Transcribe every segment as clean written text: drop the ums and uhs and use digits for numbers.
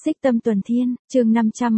Xích Tâm Tuần Thiên, chương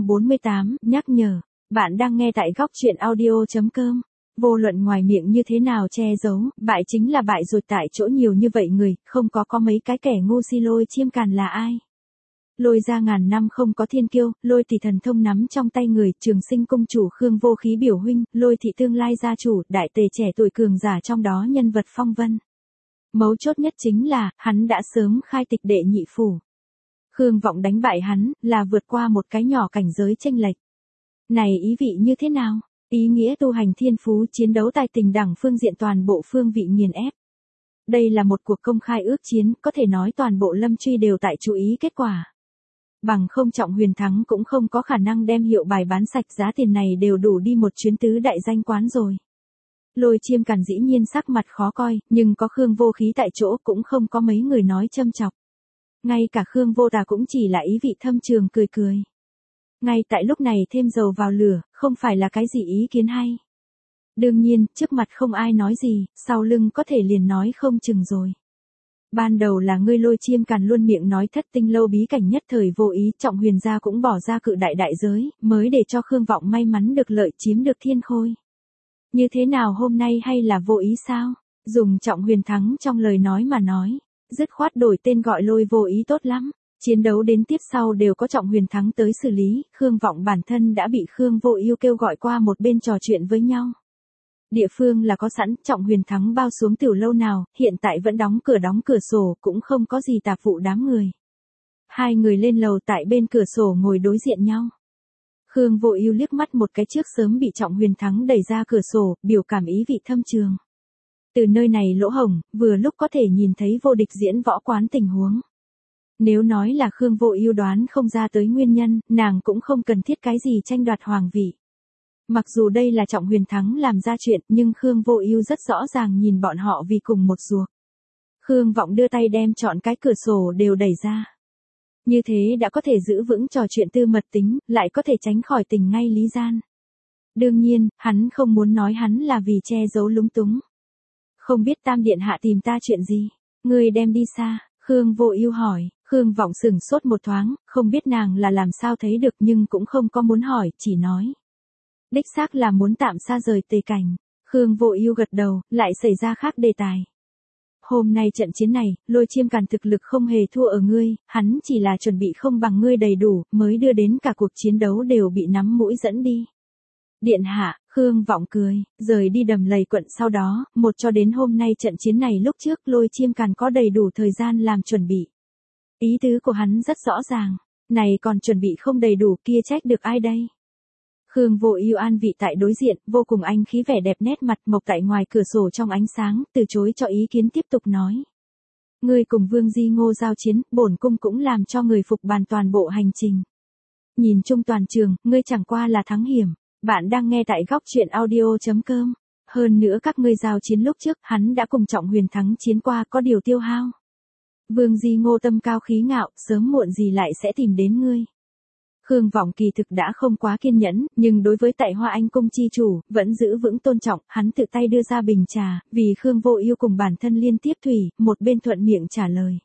548, nhắc nhở. Bạn đang nghe tại góc truyện audio.com. Vô luận ngoài miệng như thế nào che giấu, bại chính là bại rồi, tại chỗ nhiều như vậy người, không có mấy cái kẻ ngu si Lôi Chiêm Càn là ai. Lôi ra ngàn năm không có thiên kiêu, Lôi tỷ thần thông nắm trong tay người, Trường Sinh cung chủ Khương Vô Khí biểu huynh, Lôi thị tương lai gia chủ, đại tề trẻ tuổi cường giả trong đó nhân vật phong vân. Mấu chốt nhất chính là, hắn đã sớm khai tịch đệ nhị phủ. Khương Vọng đánh bại hắn, là vượt qua một cái nhỏ cảnh giới chênh lệch. Này ý vị như thế nào? Ý nghĩa tu hành thiên phú, chiến đấu tài tình đẳng phương diện toàn bộ phương vị nghiền ép. Đây là một cuộc công khai ước chiến, có thể nói toàn bộ Lâm Truy đều tại chú ý kết quả. Bằng không Trọng Huyền thắng cũng không có khả năng đem hiệu bài bán sạch, giá tiền này đều đủ đi một chuyến tứ đại danh quán rồi. Lôi Chiêm Càn dĩ nhiên sắc mặt khó coi, nhưng có Khương Vô Khí tại chỗ cũng không có mấy người nói châm chọc. Ngay cả Khương Vô Tà cũng chỉ là ý vị thâm trường cười cười. Ngay tại lúc này thêm dầu vào lửa, không phải là cái gì ý kiến hay. Đương nhiên, trước mặt không ai nói gì, sau lưng có thể liền nói không chừng rồi. Ban đầu là ngươi Lôi Chiêm Càn luôn miệng nói Thất Tinh lâu bí cảnh nhất thời vô ý, Trọng Huyền gia cũng bỏ ra cự đại đại giới, mới để cho Khương Vọng may mắn được lợi chiếm được thiên khôi. Như thế nào hôm nay hay là vô ý sao? Dùng Trọng Huyền thắng trong lời nói mà nói. Dứt khoát đổi tên gọi Lôi vô ý tốt lắm. Chiến đấu đến tiếp sau đều có Trọng Huyền thắng tới xử lý, Khương Vọng bản thân đã bị Khương Vô Ưu kêu gọi qua một bên trò chuyện với nhau. Địa phương là có sẵn, Trọng Huyền thắng bao xuống tiểu lâu nào, hiện tại vẫn đóng cửa sổ, cũng không có gì tạp vụ đám người. Hai người lên lầu tại bên cửa sổ ngồi đối diện nhau. Khương Vô Ưu liếc mắt một cái trước sớm bị Trọng Huyền thắng đẩy ra cửa sổ, biểu cảm ý vị thâm trường. Từ nơi này lỗ hổng, vừa lúc có thể nhìn thấy vô địch diễn võ quán tình huống. Nếu nói là Khương Vô Ưu đoán không ra tới nguyên nhân, nàng cũng không cần thiết cái gì tranh đoạt hoàng vị. Mặc dù đây là Trọng Huyền thắng làm ra chuyện, nhưng Khương Vô Ưu rất rõ ràng nhìn bọn họ vì cùng một ruột. Khương Vọng đưa tay đem trọn cái cửa sổ đều đẩy ra. Như thế đã có thể giữ vững trò chuyện tư mật tính, lại có thể tránh khỏi tình ngay lý gian. Đương nhiên, hắn không muốn nói hắn là vì che giấu lúng túng. Không biết Tam điện hạ tìm ta chuyện gì? Ngươi đem đi xa, Khương Vô Ưu hỏi. Khương Vọng sững sốt một thoáng, không biết nàng là làm sao thấy được nhưng cũng không có muốn hỏi, chỉ nói. Đích xác là muốn tạm xa rời Tề Cảnh. Khương Vô Ưu gật đầu, lại xảy ra khác đề tài. Hôm nay trận chiến này, Lôi Chiêm Càn thực lực không hề thua ở ngươi, hắn chỉ là chuẩn bị không bằng ngươi đầy đủ, mới đưa đến cả cuộc chiến đấu đều bị nắm mũi dẫn đi. Điện hạ, Khương Vọng cười, rời đi Đầm Lầy quận sau đó, một cho đến hôm nay trận chiến này lúc trước Lôi Chiêm Càn có đầy đủ thời gian làm chuẩn bị. Ý tứ của hắn rất rõ ràng, này còn chuẩn bị không đầy đủ kia trách được ai đây? Khương Vô Ưu an vị tại đối diện, vô cùng anh khí vẻ đẹp nét mặt mộc tại ngoài cửa sổ trong ánh sáng, từ chối cho ý kiến tiếp tục nói. Ngươi cùng Vương Di Ngô giao chiến, bổn cung cũng làm cho người phục bàn toàn bộ hành trình. Nhìn chung toàn trường, ngươi chẳng qua là thắng hiểm. Bạn đang nghe tại góc truyện audio.com. Hơn nữa các ngươi giao chiến lúc trước, hắn đã cùng Trọng Huyền thắng chiến qua, có điều tiêu hao. Vương Di Ngô tâm cao khí ngạo, sớm muộn gì lại sẽ tìm đến ngươi. Khương Vọng kỳ thực đã không quá kiên nhẫn, nhưng đối với tại Hoa Anh cung chi chủ, vẫn giữ vững tôn trọng, hắn tự tay đưa ra bình trà, vì Khương Vô Ưu cùng bản thân liên tiếp thủy, một bên thuận miệng trả lời.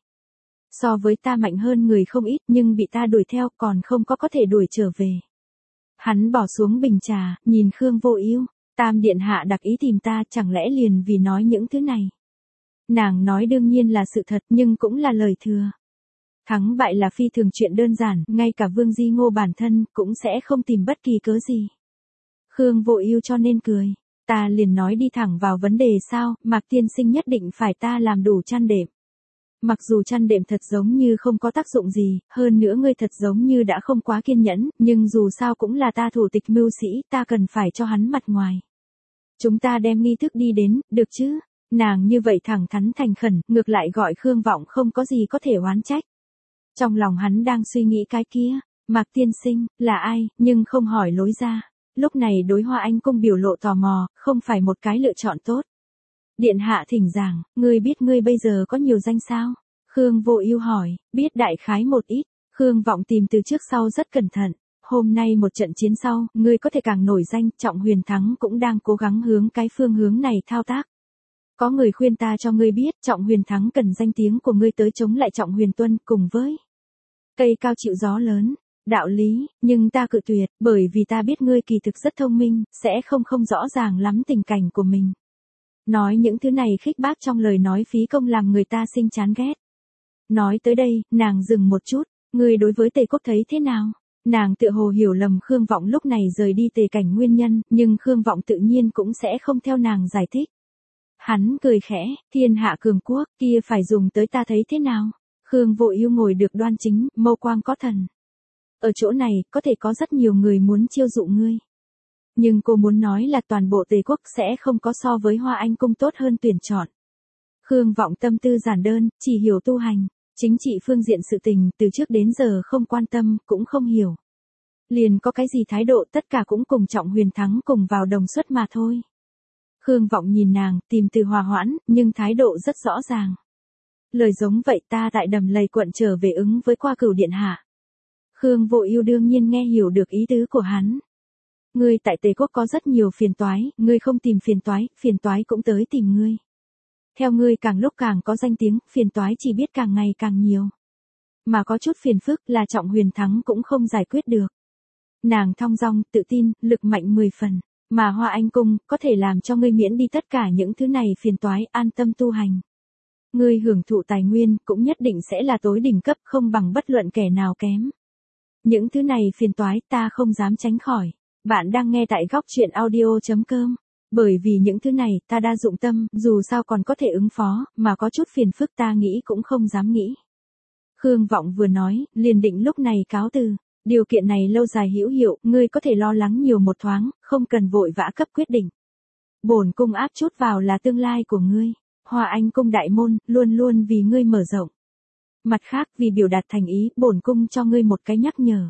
So với ta mạnh hơn người không ít, nhưng bị ta đuổi theo, còn không có thể đuổi trở về. Hắn bỏ xuống bình trà, nhìn Khương Vô Ưu, Tam điện hạ đặc ý tìm ta, chẳng lẽ liền vì nói những thứ này? Nàng nói đương nhiên là sự thật, nhưng cũng là lời thừa. Thắng bại là phi thường chuyện đơn giản, ngay cả Vương Di Ngô bản thân cũng sẽ không tìm bất kỳ cớ gì. Khương Vô Ưu cho nên cười, ta liền nói đi thẳng vào vấn đề sao, Mạc tiên sinh nhất định phải ta làm đủ chăn đệm. Mặc dù chăn đệm thật giống như không có tác dụng gì, hơn nữa ngươi thật giống như đã không quá kiên nhẫn, nhưng dù sao cũng là ta thủ tịch mưu sĩ, ta cần phải cho hắn mặt ngoài. Chúng ta đem nghi thức đi đến, được chứ? Nàng như vậy thẳng thắn thành khẩn, ngược lại gọi Khương Vọng không có gì có thể oán trách. Trong lòng hắn đang suy nghĩ cái kia, Mạc tiên sinh, là ai, nhưng không hỏi lối ra. Lúc này đối Hoa Anh cung biểu lộ tò mò, không phải một cái lựa chọn tốt. Điện hạ thỉnh giảng, ngươi biết ngươi bây giờ có nhiều danh sao? Khương Vô Ưu hỏi, biết đại khái một ít. Khương Vọng tìm từ trước sau rất cẩn thận. Hôm nay một trận chiến sau, ngươi có thể càng nổi danh, Trọng Huyền thắng cũng đang cố gắng hướng cái phương hướng này thao tác. Có người khuyên ta cho ngươi biết, Trọng Huyền thắng cần danh tiếng của ngươi tới chống lại Trọng Huyền Tuân, cùng với Cây cao chịu gió lớn. Đạo lý, nhưng ta cự tuyệt, bởi vì ta biết ngươi kỳ thực rất thông minh, sẽ không rõ ràng lắm tình cảnh của mình. Nói những thứ này khích bác trong lời nói phí công làm người ta sinh chán ghét. Nói tới đây, nàng dừng một chút, ngươi đối với Tề Quốc thấy thế nào? Nàng tựa hồ hiểu lầm Khương Vọng lúc này rời đi Tề Cảnh nguyên nhân, nhưng Khương Vọng tự nhiên cũng sẽ không theo nàng giải thích. Hắn cười khẽ, thiên hạ cường quốc, kia phải dùng tới ta thấy thế nào? Khương Vô Ưu ngồi được đoan chính, mâu quang có thần. Ở chỗ này, có thể có rất nhiều người muốn chiêu dụ ngươi. Nhưng cô muốn nói là toàn bộ Tề Quốc sẽ không có so với Hoa Anh Cung tốt hơn tuyển chọn. Khương Vọng tâm tư giản đơn, chỉ hiểu tu hành, chính trị phương diện sự tình từ trước đến giờ không quan tâm, cũng không hiểu. Liền có cái gì thái độ tất cả cũng cùng Trọng Huyền Thắng cùng vào đồng suất mà thôi. Khương Vọng nhìn nàng, tìm từ hòa hoãn, nhưng thái độ rất rõ ràng. Lời giống vậy ta tại Đầm Lầy quận trở về ứng với qua Cửu điện hạ. Khương Vô Ưu đương nhiên nghe hiểu được ý tứ của hắn. Ngươi tại Tề Quốc có rất nhiều phiền toái, ngươi không tìm phiền toái cũng tới tìm ngươi. Theo ngươi càng lúc càng có danh tiếng, phiền toái chỉ biết càng ngày càng nhiều. Mà có chút phiền phức là Trọng Huyền Thắng cũng không giải quyết được. Nàng thong dong, tự tin, lực mạnh 10 phần, mà Hoa Anh Cung có thể làm cho ngươi miễn đi tất cả những thứ này phiền toái, an tâm tu hành. Ngươi hưởng thụ tài nguyên cũng nhất định sẽ là tối đỉnh cấp, không bằng bất luận kẻ nào kém. Những thứ này phiền toái ta không dám tránh khỏi. Bạn đang nghe tại góc truyện audio.com. Bởi vì những thứ này ta đa dụng tâm, dù sao còn có thể ứng phó, mà có chút phiền phức ta nghĩ cũng không dám nghĩ. Khương Vọng vừa nói, liền định lúc này cáo từ. Điều kiện này lâu dài hữu hiệu, ngươi có thể lo lắng nhiều một thoáng, không cần vội vã cấp quyết định. Bổn cung áp chút vào là tương lai của ngươi. Hoa Anh Cung đại môn, luôn luôn vì ngươi mở rộng. Mặt khác, vì biểu đạt thành ý, bổn cung cho ngươi một cái nhắc nhở.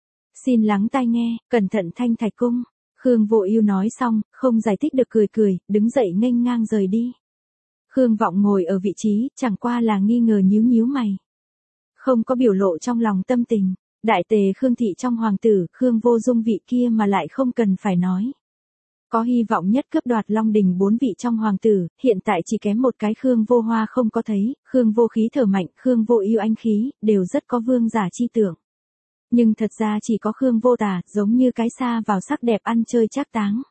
Xin lắng tai nghe, cẩn thận Thanh Thạch Cung. Khương Vô Ưu nói xong, không giải thích được cười, đứng dậy nghênh ngang rời đi. Khương Vọng ngồi ở vị trí, chẳng qua là nghi ngờ nhíu mày. Không có biểu lộ trong lòng tâm tình. Đại tề Khương thị trong hoàng tử, Khương Vô Dung vị kia mà lại không cần phải nói. Có hy vọng nhất cướp đoạt Long Đình 4 vị trong hoàng tử, hiện tại chỉ kém một cái Khương Vô Hoa không có thấy, Khương Vô Khí thở mạnh, Khương Vô Ưu anh khí, đều rất có vương giả chi tưởng. Nhưng thật ra chỉ có Khương Vô Tà, giống như cái xa vào sắc đẹp ăn chơi trác táng.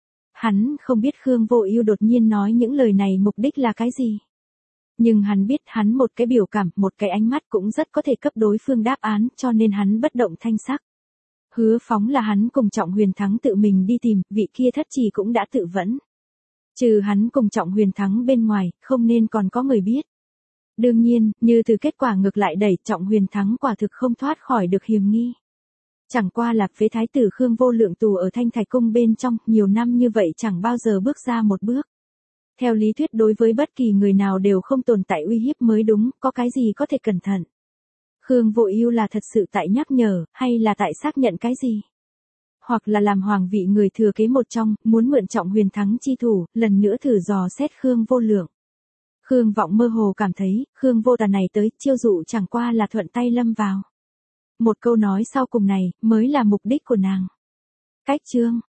Hắn không biết Khương Vô Ưu đột nhiên nói những lời này mục đích là cái gì. Nhưng hắn biết hắn một cái biểu cảm, một cái ánh mắt cũng rất có thể cấp đối phương đáp án, cho nên hắn bất động thanh sắc. Hứa Phóng là hắn cùng Trọng Huyền Thắng tự mình đi tìm, vị kia thất trì cũng đã tự vẫn. Trừ hắn cùng Trọng Huyền Thắng bên ngoài, không nên còn có người biết. Đương nhiên, như từ kết quả ngược lại đẩy, Trọng Huyền Thắng quả thực không thoát khỏi được hiềm nghi. Chẳng qua là phế thái tử Khương Vô Lượng tù ở Thanh Thạch Cung bên trong, nhiều năm như vậy chẳng bao giờ bước ra một bước. Theo lý thuyết đối với bất kỳ người nào đều không tồn tại uy hiếp mới đúng, có cái gì có thể cẩn thận. Khương Vô Ưu là thật sự tại nhắc nhở, hay là tại xác nhận cái gì? Hoặc là làm hoàng vị người thừa kế một trong, muốn mượn Trọng Huyền Thắng chi thủ, lần nữa thử dò xét Khương Vô Lượng. Khương Vọng mơ hồ cảm thấy, Khương Vô Tà này tới, chiêu dụ chẳng qua là thuận tay lâm vào. Một câu nói sau cùng này, mới là mục đích của nàng. Cách chương